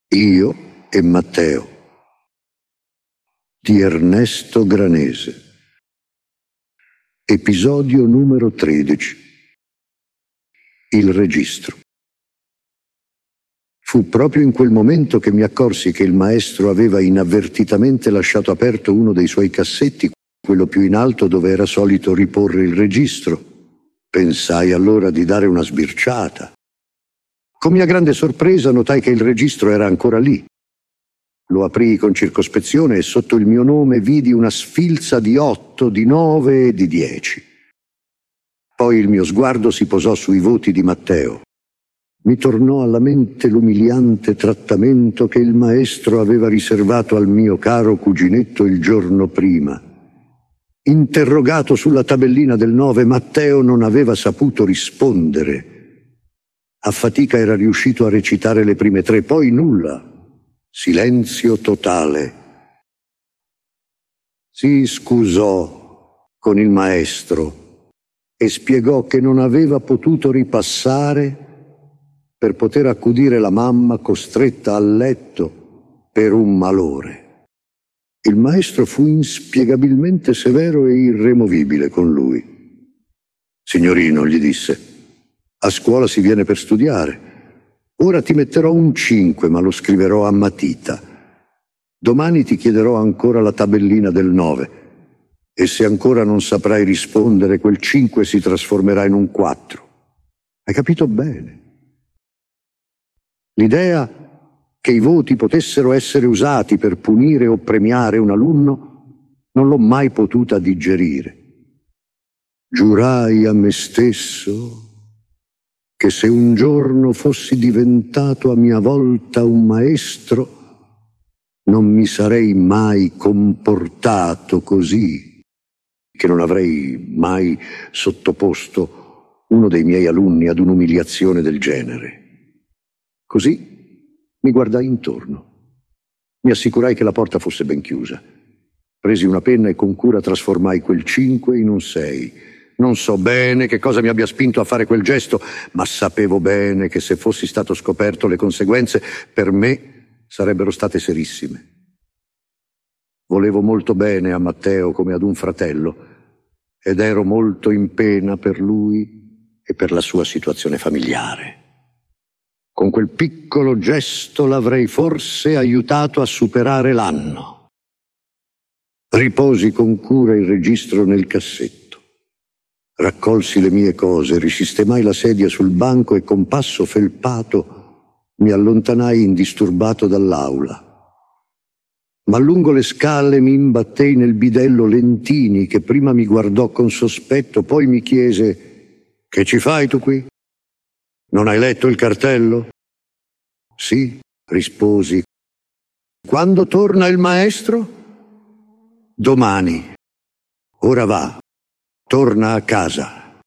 Io e Matteo di Ernesto Granese. Episodio numero 13. Il registro. Fu proprio in quel momento che mi accorsi che il maestro aveva inavvertitamente lasciato aperto uno dei suoi cassetti, quello più in alto dove era solito riporre il registro. Pensai allora di dare una sbirciata. Con mia grande sorpresa notai che il registro era ancora lì. Lo aprii con circospezione e sotto il mio nome vidi una sfilza di 8, di 9 e di 10. Poi il mio sguardo si posò sui voti di Matteo. Mi tornò alla mente l'umiliante trattamento che il maestro aveva riservato al mio caro cuginetto il giorno prima. Interrogato sulla tabellina del 9, Matteo non aveva saputo rispondere. A fatica era riuscito a recitare le prime 3, poi nulla. Silenzio totale. Si scusò con il maestro e spiegò che non aveva potuto ripassare per poter accudire la mamma costretta al letto per un malore. Il maestro fu inspiegabilmente severo e irremovibile con lui. Signorino, gli disse, a scuola si viene per studiare. Ora ti metterò un 5, ma lo scriverò a matita. Domani ti chiederò ancora la tabellina del 9 e se ancora non saprai rispondere, quel 5 si trasformerà in un 4. Hai capito bene? L'idea che i voti potessero essere usati per punire o premiare un alunno non l'ho mai potuta digerire. Giurai a me stesso che se un giorno fossi diventato a mia volta un maestro, non mi sarei mai comportato così, che non avrei mai sottoposto uno dei miei alunni ad un'umiliazione del genere. Così mi guardai intorno. Mi assicurai che la porta fosse ben chiusa. Presi una penna e con cura trasformai quel 5 in un 6. Non so bene che cosa mi abbia spinto a fare quel gesto, ma sapevo bene che se fossi stato scoperto le conseguenze per me sarebbero state serissime. Volevo molto bene a Matteo come ad un fratello ed ero molto in pena per lui e per la sua situazione familiare. Con quel piccolo gesto l'avrei forse aiutato a superare l'anno. Riposi con cura il registro nel cassetto. Raccolsi le mie cose, risistemai la sedia sul banco e con passo felpato mi allontanai indisturbato dall'aula. Ma lungo le scale mi imbattei nel bidello Lentini, che prima mi guardò con sospetto, poi mi chiese: «Che ci fai tu qui? Non hai letto il cartello?» «Sì», risposi. «Quando torna il maestro?» «Domani. Ora va. Torna a casa».